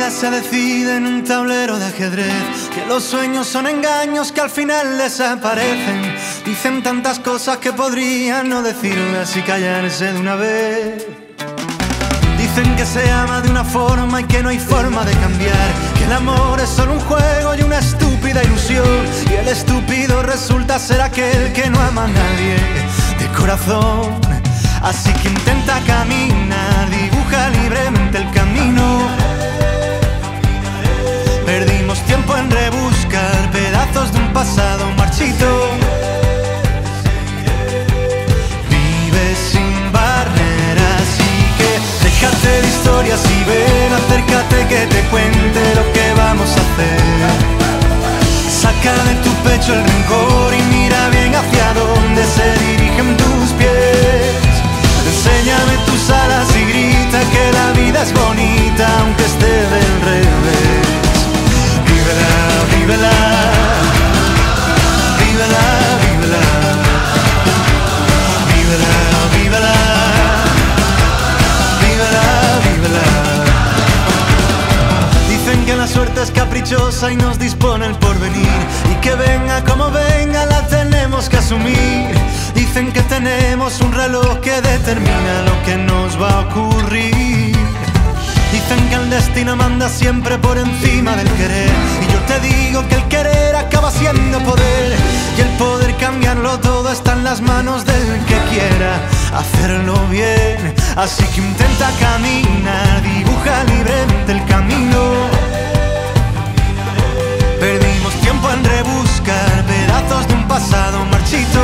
vida se decide en un tablero de ajedrez, que los sueños son engaños que al final desaparecen. Dicen tantas cosas que podrían no decirlas y callarse de una vez. Dicen que se ama de una forma y que no hay forma de cambiar, que el amor es solo un juego y una estúpida ilusión, y el estúpido resulta ser aquel que no ama a nadie de corazón. Así que intenta caminar, dibuja libremente el camino. Perdimos tiempo en rebuscar pedazos de un pasado marchito. Vive sin barreras y que déjate de historias y ven, acércate que te cuente lo que vamos a hacer. Saca de tu pecho el rencor y mira bien hacia dónde se dirigen tus pies. Enséñame tus alas y grita que la vida es bonita aunque esté del revés. Vívela, vívela, vívela, vívela, vívela, vívela, vívela, vívela. Dicen que la suerte es caprichosa y nos dispone el porvenir, y que venga como venga la tenemos que asumir. Dicen que tenemos un reloj que determina lo que nos va a ocurrir. Dicen que el destino manda siempre por encima del querer, y yo te digo que el querer acaba siendo poder, y el poder cambiarlo todo está en las manos del que quiera hacerlo bien. Así que intenta caminar, dibuja libremente el camino. Perdimos tiempo en rebuscar pedazos de un pasado marchito.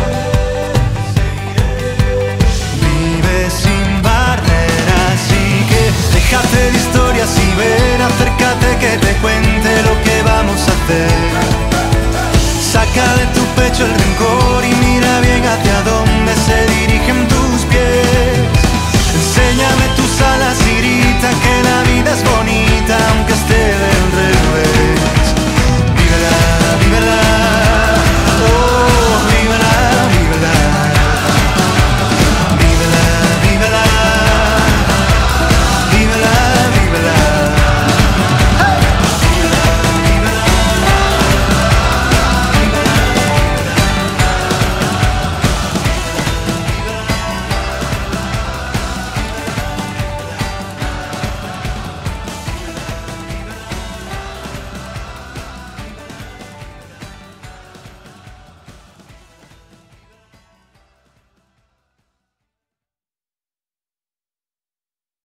Sin barreras y que déjate de historias y ven, acércate que te cuente lo que vamos a hacer. Saca de tu pecho el rencor